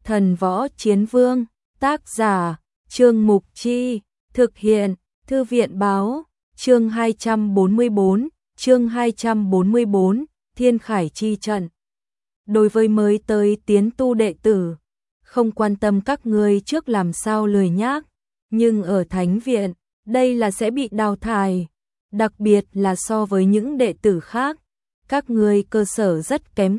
Thần Võ Chiến Vương, tác giả, Trương Mục Chi, thực hiện, Thư viện Báo, chương 244, Thiên Khải Chi Trận. Đối với mới tới tiến tu đệ tử, không quan tâm các ngươi trước làm sao lười nhác, nhưng ở Thánh Viện, đây là sẽ bị đào thải, đặc biệt là so với những đệ tử khác. Các ngươi cơ sở rất kém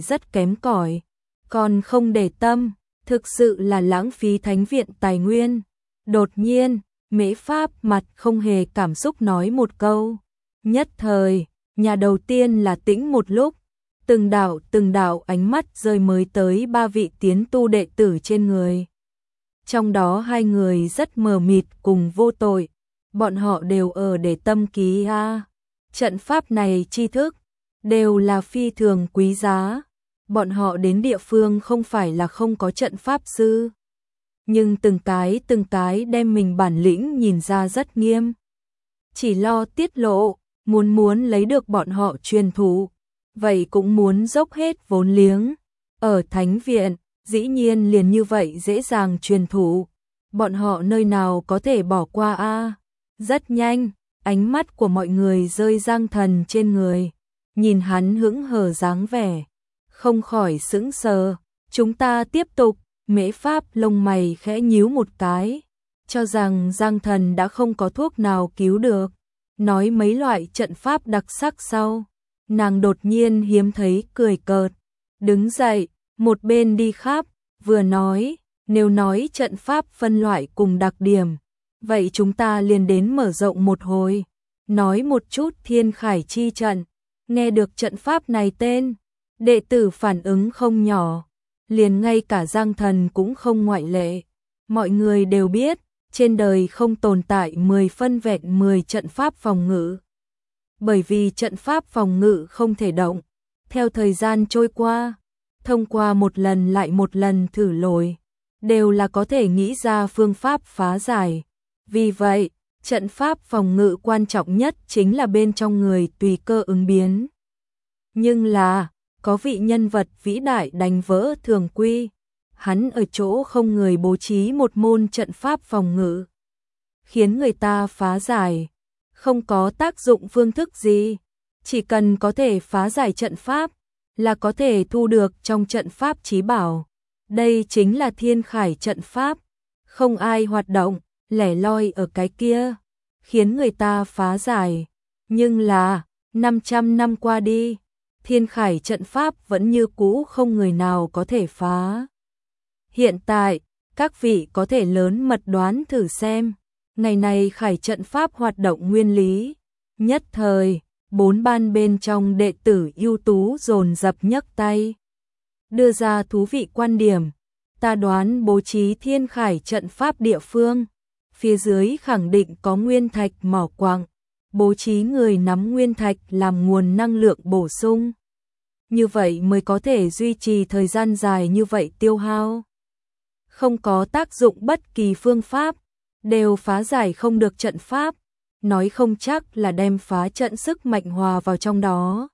cỏi, còn không để tâm, thực sự là lãng phí Thánh Viện tài nguyên. Đột nhiên, Mễ Pháp mặt không hề cảm xúc nói một câu. Nhất thời, nhà đầu tiên là tĩnh một lúc, từng đạo ánh mắt rơi mới tới 3 vị tiến tu đệ tử trên người. Trong đó 2 người rất mờ mịt cùng vô tội, bọn họ đều ở để tâm ký trận pháp này tri thức, đều là phi thường quý giá. Bọn họ đến địa phương không phải là không có trận pháp sư, nhưng từng cái đem mình bản lĩnh nhìn ra rất nghiêm. Chỉ lo tiết lộ, muốn lấy được bọn họ truyền thụ, vậy cũng muốn dốc hết vốn liếng. Ở Thánh Viện, dĩ nhiên liền như vậy dễ dàng truyền thụ, bọn họ nơi nào có thể bỏ qua Rất nhanh, ánh mắt của mọi người rơi Giang Thần trên người, nhìn hắn hững hờ dáng vẻ, không khỏi sững sờ. Chúng ta tiếp tục. Mễ Pháp lông mày khẽ nhíu một cái, cho rằng Giang Thần đã không có thuốc nào cứu được, nói mấy loại trận pháp đặc sắc sau. Nàng đột nhiên hiếm thấy cười cợt, đứng dậy, một bên đi khắp, vừa nói, nếu nói trận pháp phân loại cùng đặc điểm, vậy chúng ta liền đến mở rộng một hồi, nói một chút Thiên Khải Chi Trận. Nghe được trận pháp này tên, đệ tử phản ứng không nhỏ, liền ngay cả Giang Thần cũng không ngoại lệ. Mọi người đều biết, trên đời không tồn tại 10 phân vẹn 10 trận pháp phòng ngự. Bởi vì trận pháp phòng ngự không thể động. Theo thời gian trôi qua, thông qua một lần lại một lần thử lỗi, đều là có thể nghĩ ra phương pháp phá giải. Vì vậy, trận pháp phòng ngự quan trọng nhất chính là bên trong người tùy cơ ứng biến. Nhưng là, có vị nhân vật vĩ đại đánh vỡ thường quy, hắn ở chỗ không người bố trí một môn trận pháp phòng ngự, khiến người ta phá giải, không có tác dụng phương thức gì, chỉ cần có thể phá giải trận pháp, là có thể thu được trong trận pháp chí bảo. Đây chính là Thiên Khải trận pháp, không ai hoạt động, lẻ loi ở cái kia, khiến người ta phá giải. Nhưng là, 500 năm qua đi, Thiên Khải trận pháp vẫn như cũ không người nào có thể phá. Hiện tại, các vị có thể lớn mật đoán thử xem, ngày này Khải trận pháp hoạt động nguyên lý. Nhất thời, 4 ban bên trong đệ tử ưu tú dồn dập nhấc tay, đưa ra thú vị quan điểm. Ta đoán bố trí Thiên Khải trận pháp địa phương, phía dưới khẳng định có nguyên thạch mỏ quặng, bố trí người nắm nguyên thạch làm nguồn năng lượng bổ sung. Như vậy mới có thể duy trì thời gian dài như vậy tiêu hao. Không có tác dụng bất kỳ phương pháp, đều phá giải không được trận pháp, nói không chắc là đem phá trận sức mạnh hòa vào trong đó.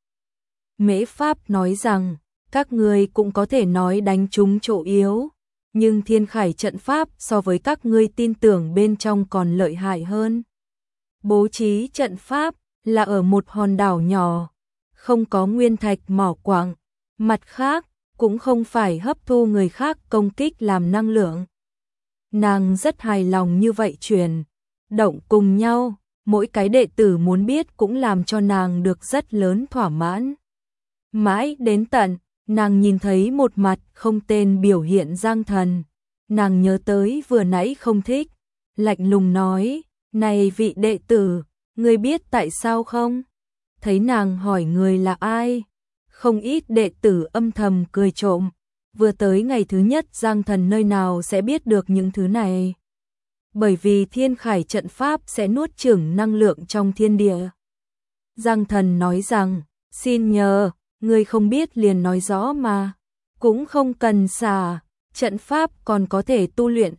Mễ Pháp nói rằng, các ngươi cũng có thể nói đánh trúng chỗ yếu, nhưng Thiên Khải trận pháp so với các ngươi tin tưởng bên trong còn lợi hại hơn. Bố trí trận pháp là ở một hòn đảo nhỏ, không có nguyên thạch mỏ quặng, mặt khác cũng không phải hấp thu người khác công kích làm năng lượng. Nàng rất hài lòng như vậy chuyển động cùng nhau, mỗi cái đệ tử muốn biết cũng làm cho nàng được rất lớn thỏa mãn. Mãi đến tận, nàng nhìn thấy một mặt không tên biểu hiện Giang Thần, nàng nhớ tới vừa nãy không thích, lạnh lùng nói, này vị đệ tử, ngươi biết tại sao không? Thấy nàng hỏi người là ai, không ít đệ tử âm thầm cười trộm, vừa tới ngày thứ nhất Giang Thần nơi nào sẽ biết được những thứ này. Bởi vì Thiên Khải trận pháp sẽ nuốt chửng năng lượng trong thiên địa. Giang Thần nói rằng, xin nhờ, ngươi không biết liền nói rõ mà, cũng không cần xả, trận pháp còn có thể tu luyện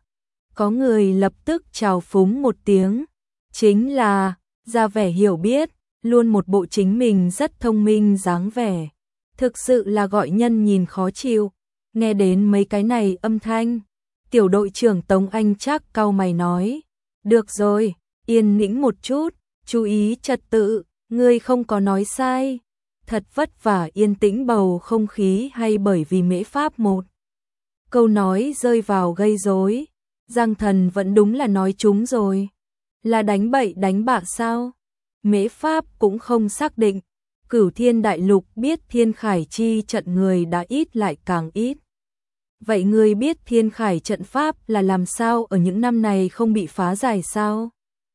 Có người lập tức chào phúng một tiếng, chính là, ra vẻ hiểu biết, luôn một bộ chính mình rất thông minh dáng vẻ, thực sự là gọi nhân nhìn khó chịu. Nghe đến mấy cái này âm thanh, tiểu đội trưởng Tống Anh Trác cau mày nói, được rồi, yên tĩnh một chút, chú ý trật tự, ngươi không có nói sai. Thật vất vả yên tĩnh bầu không khí hay bởi vì Mễ Pháp một câu nói rơi vào gây rối. Giang Thần vẫn đúng là nói trúng rồi. Là đánh bậy đánh bạ sao? Mễ Pháp cũng không xác định. Cửu Thiên Đại Lục biết Thiên Khải chi trận người đã ít lại càng ít. Vậy ngươi biết Thiên Khải trận pháp là làm sao ở những năm này không bị phá giải sao?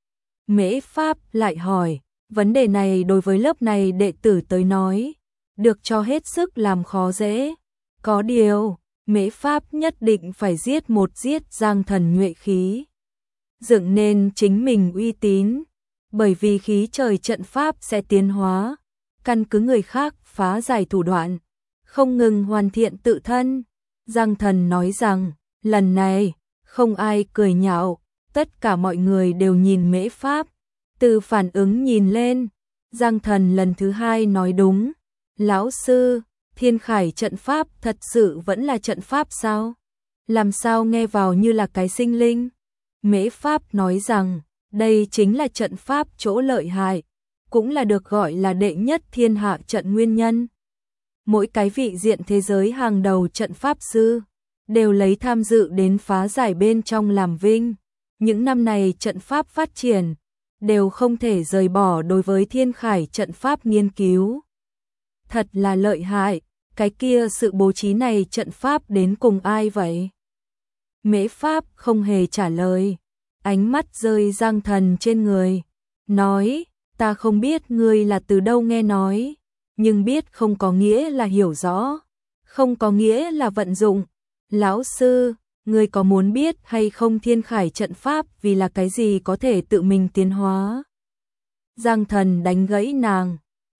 Mễ Pháp lại hỏi, vấn đề này đối với lớp này đệ tử tới nói, được cho hết sức làm khó dễ. Có điều, Mễ Pháp nhất định phải giết Giang Thần nhuệ khí. Dựng nên chính mình uy tín, bởi vì khí trời trận pháp sẽ tiến hóa, căn cứ người khác phá giải thủ đoạn, không ngừng hoàn thiện tự thân. Giang Thần nói rằng, lần này, không ai cười nhạo, tất cả mọi người đều nhìn Mễ Pháp. Từ phản ứng nhìn lên, Giang Thần lần thứ hai nói đúng. Lão sư, Thiên Khải trận pháp thật sự vẫn là trận pháp sao? Làm sao nghe vào như là cái sinh linh? Mễ Pháp nói rằng, đây chính là trận pháp chỗ lợi hại, cũng là được gọi là đệ nhất thiên hạ trận nguyên nhân. Mỗi cái vị diện thế giới hàng đầu trận pháp sư, đều lấy tham dự đến phá giải bên trong làm vinh. Những năm này trận pháp phát triển, đều không thể rời bỏ đối với Thiên Khải trận pháp nghiên cứu. Thật là lợi hại, cái kia sự bố trí này trận pháp đến cùng ai vậy? Mễ Pháp không hề trả lời, ánh mắt rơi Giang Thần trên người, nói, ta không biết ngươi là từ đâu nghe nói, nhưng biết không có nghĩa là hiểu rõ, không có nghĩa là vận dụng. Lão sư, ngươi có muốn biết hay không Thiên Khải trận pháp vì là cái gì có thể tự mình tiến hóa? Giang Thần đánh gãy nàng,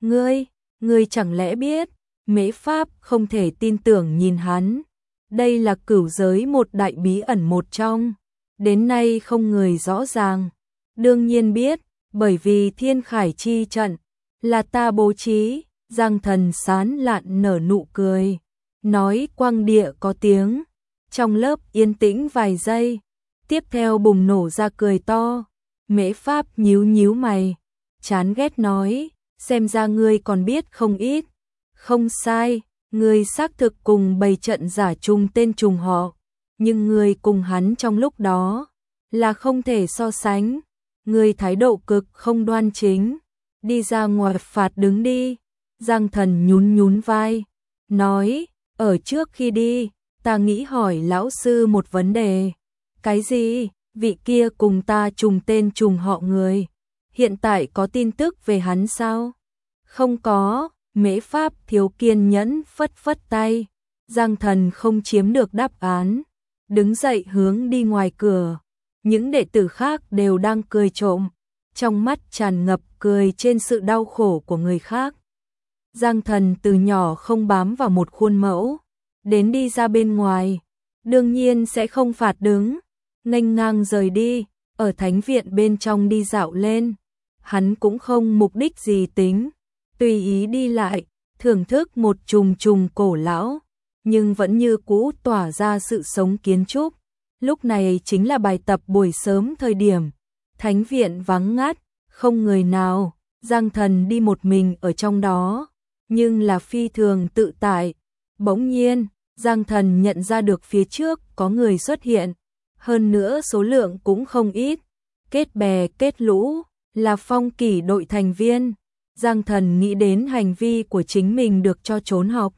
ngươi chẳng lẽ biết? Mễ Pháp không thể tin tưởng nhìn hắn. Đây là cửu giới một đại bí ẩn một trong, đến nay không người rõ ràng. Đương nhiên biết, bởi vì Thiên Khải chi trận là ta bố trí. Giang Thần sán lạn nở nụ cười, nói quang địa có tiếng. Trong lớp yên tĩnh vài giây, tiếp theo bùng nổ ra cười to. Mễ Pháp nhíu nhíu mày, chán ghét nói, xem ra ngươi còn biết không ít. Không sai, ngươi xác thực cùng bầy trận giả chung tên trùng họ, nhưng ngươi cùng hắn trong lúc đó là không thể so sánh. Ngươi thái độ cực không đoan chính, đi ra ngoài phạt đứng đi. Giang Thần nhún nhún vai, nói, ở trước khi đi, ta nghĩ hỏi lão sư một vấn đề. Cái gì? Vị kia cùng ta trùng tên trùng họ người, hiện tại có tin tức về hắn sao? Không có. Mễ Pháp thiếu kiên nhẫn phất phất tay. Giang Thần không chiếm được đáp án, đứng dậy hướng đi ngoài cửa. Những đệ tử khác đều đang cười trộm, trong mắt tràn ngập cười trên sự đau khổ của người khác. Giang Thần từ nhỏ không bám vào một khuôn mẫu, đến đi ra bên ngoài, đương nhiên sẽ không phạt đứng, nghênh ngang rời đi, ở thánh viện bên trong đi dạo lên. Hắn cũng không mục đích gì tính, tùy ý đi lại, thưởng thức một trùng trùng cổ lão, nhưng vẫn như cũ tỏa ra sự sống kiến trúc. Lúc này chính là bài tập buổi sớm thời điểm, thánh viện vắng ngắt, không người nào, Giang Thần đi một mình ở trong đó, nhưng là phi thường tự tại. Bỗng nhiên, Giang Thần nhận ra được phía trước có người xuất hiện, hơn nữa số lượng cũng không ít, kết bè kết lũ, là Phong Kỷ đội thành viên. Giang Thần nghĩ đến hành vi của chính mình được cho trốn học,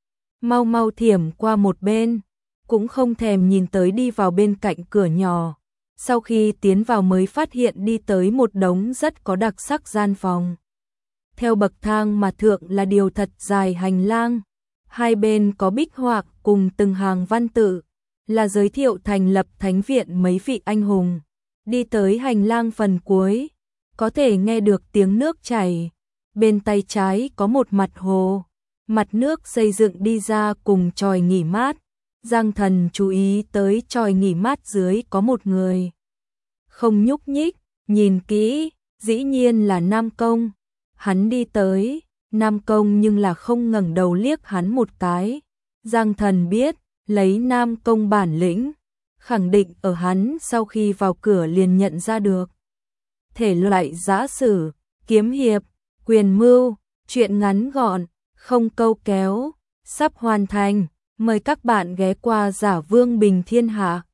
mau mau thiểm qua một bên, cũng không thèm nhìn tới đi vào bên cạnh cửa nhỏ. Sau khi tiến vào mới phát hiện đi tới một đống rất có đặc sắc gian phòng. Theo bậc thang mà thượng là điều thật dài hành lang, hai bên có bích họa cùng từng hàng văn tự, là giới thiệu thành lập thánh viện mấy vị anh hùng. Đi tới hành lang phần cuối, có thể nghe được tiếng nước chảy. Bên tay trái có một mặt hồ, mặt nước xây dựng đi ra cùng chòi nghỉ mát. Giang Thần chú ý tới chòi nghỉ mát dưới có một người, không nhúc nhích, nhìn kỹ, dĩ nhiên là Nam Công. Hắn đi tới, Nam Công nhưng là không ngẩng đầu liếc hắn một cái. Giang Thần biết, lấy Nam Công bản lĩnh, khẳng định ở hắn sau khi vào cửa liền nhận ra được. Thể loại giã sử, kiếm hiệp, quyền mưu, truyện ngắn gọn, không câu kéo, sắp hoàn thành, mời các bạn ghé qua Giả Vương Bình Thiên Hạ.